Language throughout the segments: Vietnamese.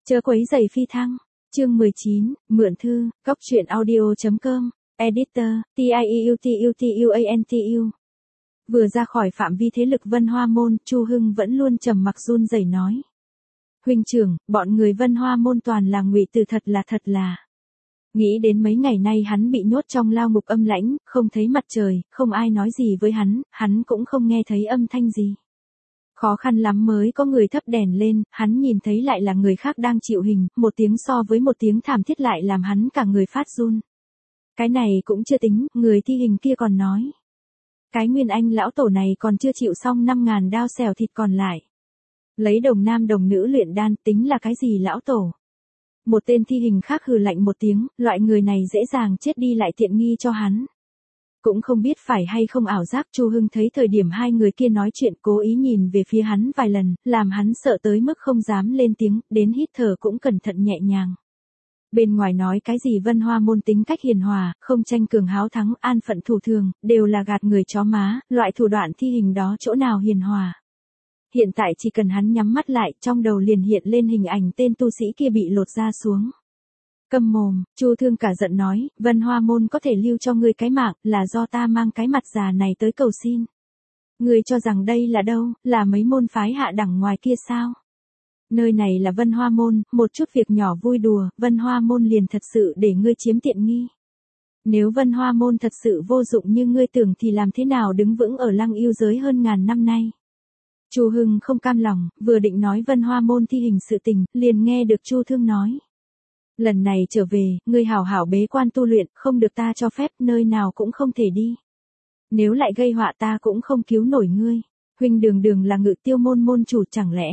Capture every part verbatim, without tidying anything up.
Chớ quấy giày phi thăng. Chương mười chín, mượn thư, góc truyện audio.com, editor, T I E U T U T U A N T U. Vừa ra khỏi phạm vi thế lực Vân Hoa Môn, Chu Hưng vẫn luôn trầm mặc run rẩy nói. Huynh trưởng, bọn người Vân Hoa Môn toàn là ngụy từ thật là thật là. Nghĩ đến mấy ngày nay hắn bị nhốt trong lao ngục âm lãnh, không thấy mặt trời, không ai nói gì với hắn, hắn cũng không nghe thấy âm thanh gì. Khó khăn lắm mới có người thắp đèn lên, hắn nhìn thấy lại là người khác đang chịu hình, một tiếng so với một tiếng thảm thiết lại làm hắn cả người phát run. Cái này cũng chưa tính, người thi hình kia còn nói. Cái Nguyên Anh lão tổ này còn chưa chịu xong năm ngàn đao xẻo thịt còn lại. Lấy đồng nam đồng nữ luyện đan tính là cái gì lão tổ? Một tên thi hình khác hừ lạnh một tiếng, loại người này dễ dàng chết đi lại tiện nghi cho hắn. Cũng không biết phải hay không ảo giác, Chu Hưng thấy thời điểm hai người kia nói chuyện cố ý nhìn về phía hắn vài lần, làm hắn sợ tới mức không dám lên tiếng, đến hít thở cũng cẩn thận nhẹ nhàng. Bên ngoài nói cái gì Vân Hoa Môn tính cách hiền hòa, không tranh cường háo thắng, an phận thủ thường, đều là gạt người chó má, loại thủ đoạn thi hình đó chỗ nào hiền hòa. Hiện tại chỉ cần hắn nhắm mắt lại, trong đầu liền hiện lên hình ảnh tên tu sĩ kia bị lột da xuống. Câm mồm, Chu Thương cả giận nói, Vân Hoa Môn có thể lưu cho ngươi cái mạng, là do ta mang cái mặt già này tới cầu xin. Ngươi cho rằng đây là đâu, là mấy môn phái hạ đẳng ngoài kia sao? Nơi này là Vân Hoa Môn, một chút việc nhỏ vui đùa, Vân Hoa Môn liền thật sự để ngươi chiếm tiện nghi. Nếu Vân Hoa Môn thật sự vô dụng như ngươi tưởng thì làm thế nào đứng vững ở Lăng Yêu giới hơn ngàn năm nay? Chu Hưng không cam lòng, vừa định nói Vân Hoa Môn thi hình sự tình, liền nghe được Chu Thương nói. Lần này trở về, ngươi hảo hảo bế quan tu luyện, không được ta cho phép, nơi nào cũng không thể đi. Nếu lại gây họa ta cũng không cứu nổi ngươi. Huynh đường đường là Ngự Tiêu Môn môn chủ chẳng lẽ?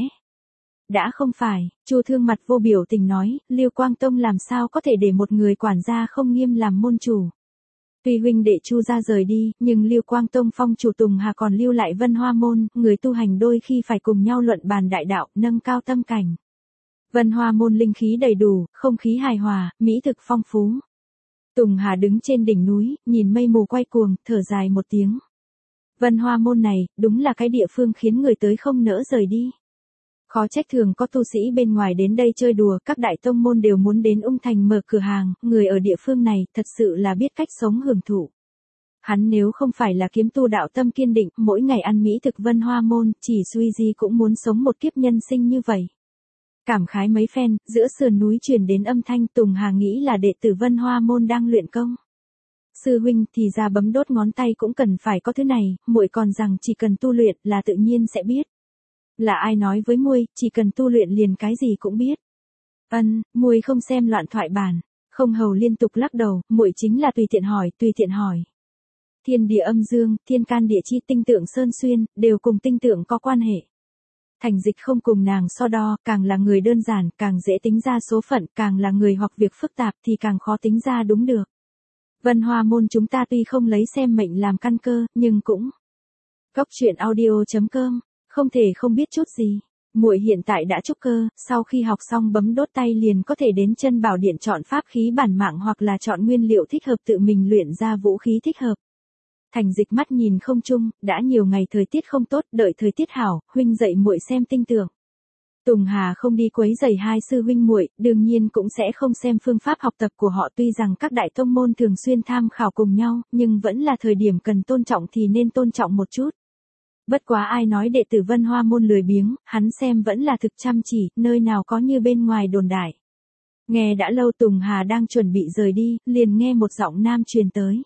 Đã không phải, Chu Thương mặt vô biểu tình nói, Lưu Quang Tông làm sao có thể để một người quản gia không nghiêm làm môn chủ. Tuy huynh đệ Chu gia rời đi, nhưng Lưu Quang Tông phong chủ Tùng Hà còn lưu lại Vân Hoa Môn, người tu hành đôi khi phải cùng nhau luận bàn đại đạo, nâng cao tâm cảnh. Vân Hoa Môn linh khí đầy đủ, không khí hài hòa, mỹ thực phong phú. Tùng Hà đứng trên đỉnh núi, nhìn mây mù quay cuồng, thở dài một tiếng. Vân Hoa Môn này, đúng là cái địa phương khiến người tới không nỡ rời đi. Khó trách thường có tu sĩ bên ngoài đến đây chơi đùa, các đại tông môn đều muốn đến Ung Thành mở cửa hàng, người ở địa phương này thật sự là biết cách sống hưởng thụ. Hắn nếu không phải là kiếm tu đạo tâm kiên định, mỗi ngày ăn mỹ thực Vân Hoa Môn, chỉ suy gì cũng muốn sống một kiếp nhân sinh như vậy. Cảm khái mấy phen, giữa sườn núi truyền đến âm thanh, Tùng Hà nghĩ là đệ tử Vân Hoa Môn đang luyện công. Sư huynh thì ra bấm đốt ngón tay cũng cần phải có thứ này, muội còn rằng chỉ cần tu luyện là tự nhiên sẽ biết. Là ai nói với muội, chỉ cần tu luyện liền cái gì cũng biết. Ân, muội không xem loạn thoại bản. Không Hầu liên tục lắc đầu, muội chính là tùy tiện hỏi, tùy tiện hỏi. Thiên địa âm dương, thiên can địa chi, tinh tượng sơn xuyên, đều cùng tinh tượng có quan hệ. Thành Dịch không cùng nàng so đo, càng là người đơn giản, càng dễ tính ra số phận, càng là người hoặc việc phức tạp thì càng khó tính ra đúng được. Vân Hoa Môn chúng ta tuy không lấy xem mệnh làm căn cơ, nhưng cũng. Góc truyện audio.com, không thể không biết chút gì. Muội hiện tại đã trúc cơ, sau khi học xong bấm đốt tay liền có thể đến Chân Bảo Điện chọn pháp khí bản mạng hoặc là chọn nguyên liệu thích hợp tự mình luyện ra vũ khí thích hợp. Thành Dịch mắt nhìn không chung, đã nhiều ngày thời tiết không tốt, đợi thời tiết hảo, huynh dạy muội xem tinh tượng. Tùng Hà không đi quấy rầy hai sư huynh muội, đương nhiên cũng sẽ không xem phương pháp học tập của họ, tuy rằng các đại tông môn thường xuyên tham khảo cùng nhau, nhưng vẫn là thời điểm cần tôn trọng thì nên tôn trọng một chút. Bất quá ai nói đệ tử Vân Hoa Môn lười biếng, hắn xem vẫn là thực chăm chỉ, nơi nào có như bên ngoài đồn đại. Nghe đã lâu Tùng Hà đang chuẩn bị rời đi, liền nghe một giọng nam truyền tới.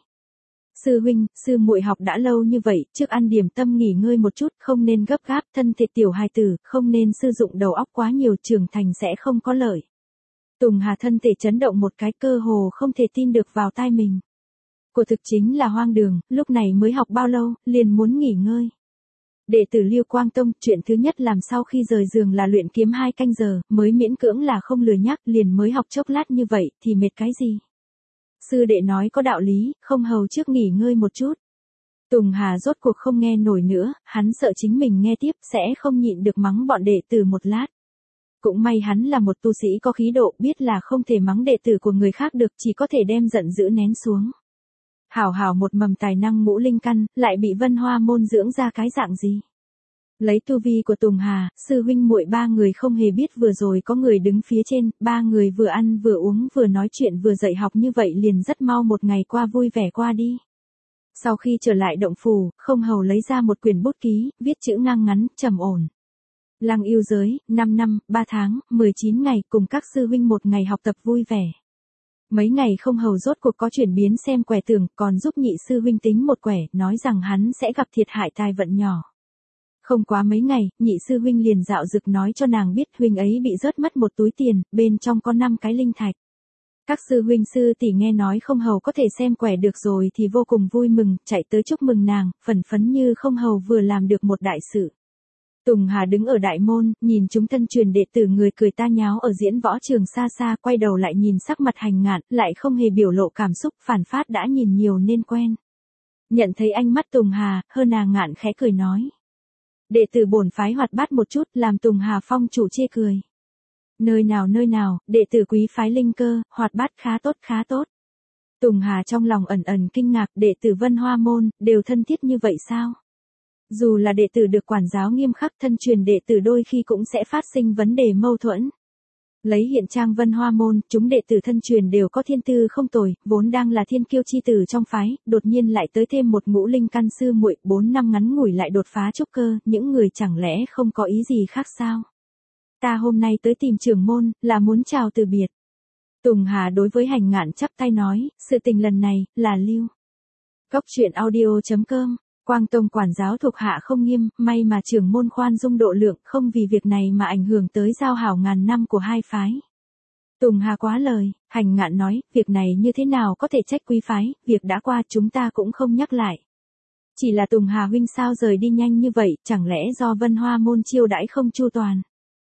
Sư huynh, sư muội học đã lâu như vậy, trước ăn điểm tâm nghỉ ngơi một chút, không nên gấp gáp, thân thể tiểu hài tử, không nên sử dụng đầu óc quá nhiều, trưởng thành sẽ không có lợi. Tùng Hà thân thể chấn động một cái, cơ hồ không thể tin được vào tai mình. Của thực chính là hoang đường, lúc này mới học bao lâu, liền muốn nghỉ ngơi. Đệ tử Lưu Quang Tông, chuyện thứ nhất làm sau khi rời giường là luyện kiếm hai canh giờ, mới miễn cưỡng là không lừa nhắc, liền mới học chốc lát như vậy, thì mệt cái gì. Sư đệ nói có đạo lý, Không Hầu trước nghỉ ngơi một chút. Tùng Hà rốt cuộc không nghe nổi nữa, hắn sợ chính mình nghe tiếp sẽ không nhịn được mắng bọn đệ tử một lát. Cũng may hắn là một tu sĩ có khí độ, biết là không thể mắng đệ tử của người khác được, chỉ có thể đem giận dữ nén xuống. Hảo hảo một mầm tài năng ngũ linh căn, lại bị Vân Hoa Môn dưỡng ra cái dạng gì? Lấy tu vi của Tùng Hà, sư huynh muội ba người không hề biết vừa rồi có người đứng phía trên, ba người vừa ăn vừa uống vừa nói chuyện vừa dạy học như vậy liền rất mau một ngày qua vui vẻ qua đi. Sau khi trở lại động phủ, Không Hầu lấy ra một quyển bút ký, viết chữ ngang ngắn, trầm ổn. Lăng yêu giới, năm năm, ba tháng, mười chín ngày, cùng các sư huynh một ngày học tập vui vẻ. Mấy ngày Không Hầu rốt cuộc có chuyển biến xem quẻ tường, còn giúp nhị sư huynh tính một quẻ, nói rằng hắn sẽ gặp thiệt hại tài vận nhỏ. Không quá mấy ngày, nhị sư huynh liền dạo dực nói cho nàng biết huynh ấy bị rớt mất một túi tiền, bên trong có năm cái linh thạch. Các sư huynh sư tỷ nghe nói Không Hầu có thể xem quẻ được rồi thì vô cùng vui mừng, chạy tới chúc mừng nàng, phấn phấn như Không Hầu vừa làm được một đại sự. Tùng Hà đứng ở đại môn, nhìn chúng thân truyền đệ tử người cười ta nháo ở diễn võ trường xa xa, quay đầu lại nhìn sắc mặt Hành Ngạn, lại không hề biểu lộ cảm xúc, phản phát đã nhìn nhiều nên quen. Nhận thấy ánh mắt Tùng Hà, Hơn Hà Ngạn khẽ cười nói. Đệ tử bổn phái hoạt bát một chút, làm Tùng Hà phong chủ chê cười. Nơi nào nơi nào, đệ tử quý phái Linh Cơ, hoạt bát khá tốt khá tốt. Tùng Hà trong lòng ẩn ẩn kinh ngạc, đệ tử Vân Hoa môn, đều thân thiết như vậy sao? Dù là đệ tử được quản giáo nghiêm khắc, thân truyền đệ tử đôi khi cũng sẽ phát sinh vấn đề mâu thuẫn. Lấy hiện trang Vân Hoa môn, chúng đệ tử thân truyền đều có thiên tư không tồi, vốn đang là thiên kiêu chi tử trong phái, đột nhiên lại tới thêm một ngũ linh căn sư muội, bốn năm ngắn ngủi lại đột phá trúc cơ, những người chẳng lẽ không có ý gì khác sao? Ta hôm nay tới tìm trưởng môn, là muốn chào từ biệt. Tùng Hà đối với Hành Ngạn chắp tay nói, sự tình lần này, là lưu. Góc truyện audio chấm com, Quang Tông quản giáo thuộc hạ không nghiêm, may mà trưởng môn khoan dung độ lượng, không vì việc này mà ảnh hưởng tới giao hảo ngàn năm của hai phái. Tùng Hà quá lời, Hành Ngạn nói, việc này như thế nào có thể trách quý phái, việc đã qua chúng ta cũng không nhắc lại. Chỉ là Tùng Hà huynh sao rời đi nhanh như vậy, chẳng lẽ do Vân Hoa môn chiêu đãi không chu toàn?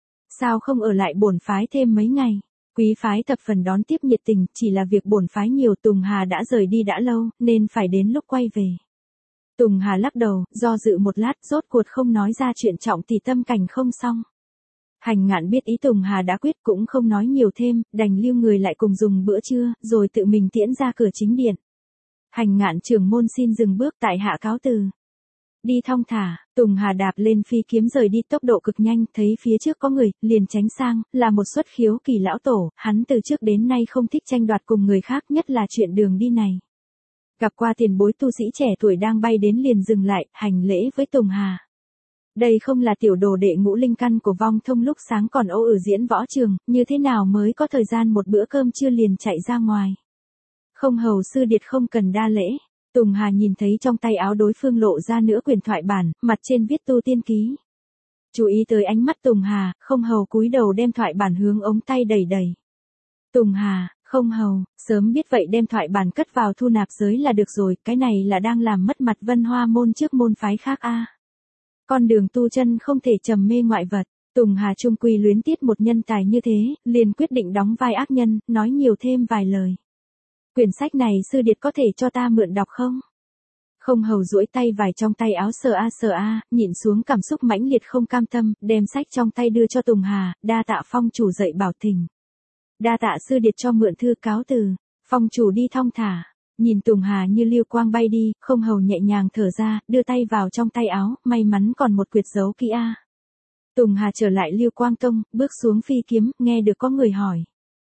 Sao không ở lại bổn phái thêm mấy ngày? Quý phái thập phần đón tiếp nhiệt tình, chỉ là việc bổn phái nhiều, Tùng Hà đã rời đi đã lâu, nên phải đến lúc quay về. Tùng Hà lắc đầu, do dự một lát, rốt cuộc không nói ra chuyện trọng thì tâm cảnh không xong. Hành Ngạn biết ý Tùng Hà đã quyết cũng không nói nhiều thêm, đành lưu người lại cùng dùng bữa trưa, rồi tự mình tiễn ra cửa chính điện. Hành Ngạn trưởng môn xin dừng bước, tại hạ cáo từ. Đi thong thả, Tùng Hà đạp lên phi kiếm rời đi tốc độ cực nhanh, thấy phía trước có người, liền tránh sang, là một xuất khiếu kỳ lão tổ, hắn từ trước đến nay không thích tranh đoạt cùng người khác, nhất là chuyện đường đi này. Gặp qua tiền bối tu sĩ trẻ tuổi đang bay đến liền dừng lại, hành lễ với Tùng Hà. Đây không là tiểu đồ đệ ngũ linh căn của Vong Thông lúc sáng còn âu ở diễn võ trường, như thế nào mới có thời gian một bữa cơm trưa liền chạy ra ngoài. Không Hầu sư điệt không cần đa lễ. Tùng Hà nhìn thấy trong tay áo đối phương lộ ra nửa quyển thoại bản, mặt trên viết tu tiên ký. Chú ý tới ánh mắt Tùng Hà, Không Hầu cúi đầu đem thoại bản hướng ống tay đẩy đẩy. Tùng Hà, Không Hầu, sớm biết vậy đem thoại bản cất vào thu nạp giới là được rồi, cái này là đang làm mất mặt Vân Hoa môn trước môn phái khác a. À. Con đường tu chân không thể trầm mê ngoại vật, Tùng Hà trung quy luyến tiếc một nhân tài như thế, liền quyết định đóng vai ác nhân, nói nhiều thêm vài lời. Quyển sách này sư điệt có thể cho ta mượn đọc không? Không Hầu duỗi tay vài trong tay áo sờ a sờ a, nhịn xuống cảm xúc mãnh liệt không cam tâm, đem sách trong tay đưa cho Tùng Hà, đa tạ phong chủ dạy bảo tình. Đa tạ sư điệt cho mượn thư, cáo từ. Phong chủ đi thong thả. Nhìn Tùng Hà như lưu quang bay đi, Không Hầu nhẹ nhàng thở ra, đưa tay vào trong tay áo, may mắn còn một quyệt dấu kỹ a. Tùng Hà trở lại Lưu Quang Tông, bước xuống phi kiếm, nghe được có người hỏi.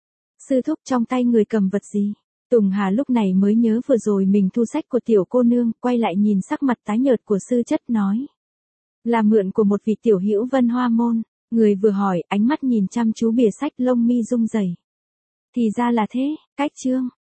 Sư thúc trong tay người cầm vật gì? Tùng Hà lúc này mới nhớ vừa rồi mình thu sách của tiểu cô nương, quay lại nhìn sắc mặt tái nhợt của sư chất nói. Là mượn của một vị tiểu hữu Vân Hoa môn. Người vừa hỏi, ánh mắt nhìn chăm chú bìa sách, lông mi rung rẩy. Thì ra là thế, cách chương.